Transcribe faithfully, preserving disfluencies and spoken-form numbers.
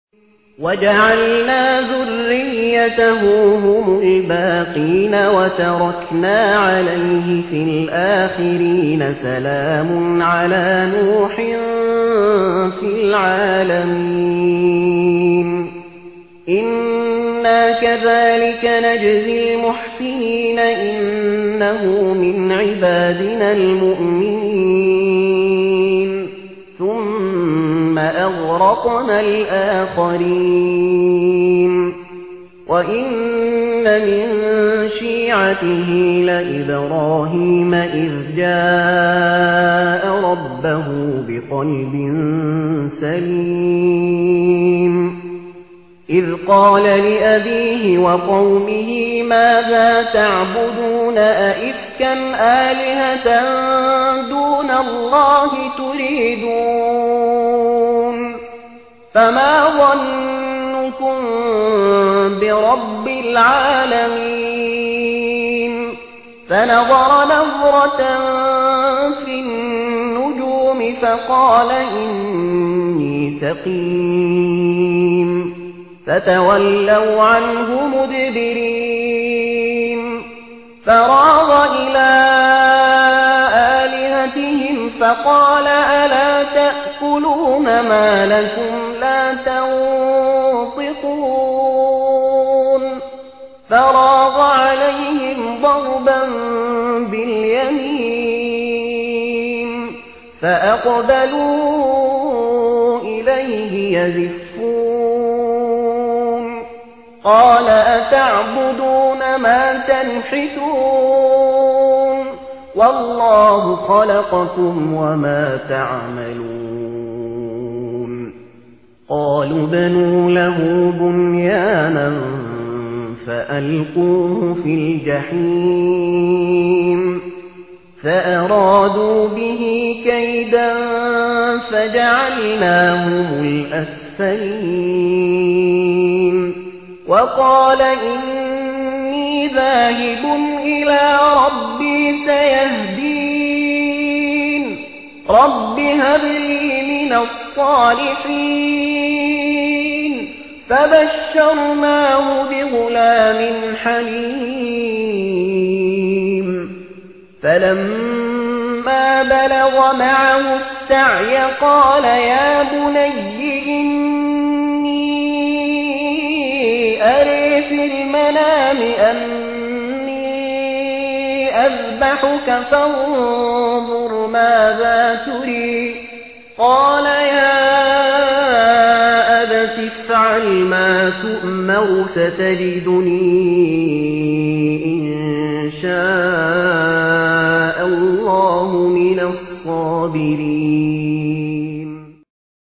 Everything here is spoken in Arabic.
وَجَعَلْنَا ذُرِّيَّتَهُ هُمُ الْبَاقِينَ وَتَرَكْنَا عَلَيْهِ فِي الْآخِرِينَ سَلَامٌ عَلَىٰ نُوحٍ فِي الْعَالَمِينَ إِنَّا كَذَٰلِكَ نَجْزِي الْمُحْسِنِينَ إِنَّهُ مِنْ عِبَادِنَا الْمُؤْمِنِينَ ثُمَّ أَغْرَقْنَا الْآخَرِينَ وَإِنَّ مِن شِيعَتِهِ لَإِبْرَاهِيمَ إِذْ جَاءَ رَبَّهُ بِقَلْبٍ سَلِيمٍ إِذْ قَالَ لِأَبِيهِ وَقَوْمِهِ مَاذَا تَعْبُدُونَ أَئِفْكًا آلِهَةً دُونَ اللَّهِ تُرِيدُونَ فَمَا ظَنُّكُم بِرَبِّ الْعَالَمِينَ فَنَظَرَ نَظْرَةً فِي النُّجُومِ فَقَالَ إِنِّي سَقِيمٌ فَتَوَلَّوْا عَنْهُ مُدْبِرِينَ فَرَاغَ إِلَىٰ آلِهَتِهِمْ فَقَالَ أَلَا تَأْكُلُونَ مَا لَكُمْ لَا تَنطِقُونَ فَرَاغَ عَلَيْهِمْ ضَرْبًا بِالْيَمِينِ فَأَقْبَلُوا إِلَيْهِ يَزِفُّونَ قَالَ أَتَعْبُدُونَ مَا تَنْحِتُونَ وَاللَّهُ خَلَقَكُمْ وَمَا تَعْمَلُونَ قَالُوا ابْنُوا لَهُ بُنْيَانًا فَأَلْقُوهُ فِي الْجَحِيمِ فَأَرَادُوا بِهِ كَيْدًا فَجَعَلْنَاهُمُ الْأَسْفَلِينَ وَقَالَ إِنِّي ذَاهِبٌ إِلَىٰ رَبِّي سَيَهْدِينِ رَبِّ هَبْ لِي مِنَ الصَّالِحِينَ فَبَشَّرْنَاهُ بِغُلَامٍ حَلِيمٍ فَلَمَّا بَلَغَ مَعَهُ السَّعْيَ قَالَ يَا بُنَيَّ إِنِّي أَرَىٰ فِي الْمَنَامِ أَنِّي أَذْبَحُكَ فَانظُرْ مَاذَا تُرِىٰ قَالَ يَا أَبَتِ افْعَلْ مَا تُؤْمَرُ سَتَجِدُنِي إِن شَاءَ اللَّهُ مِنَ الصَّابِرِينَ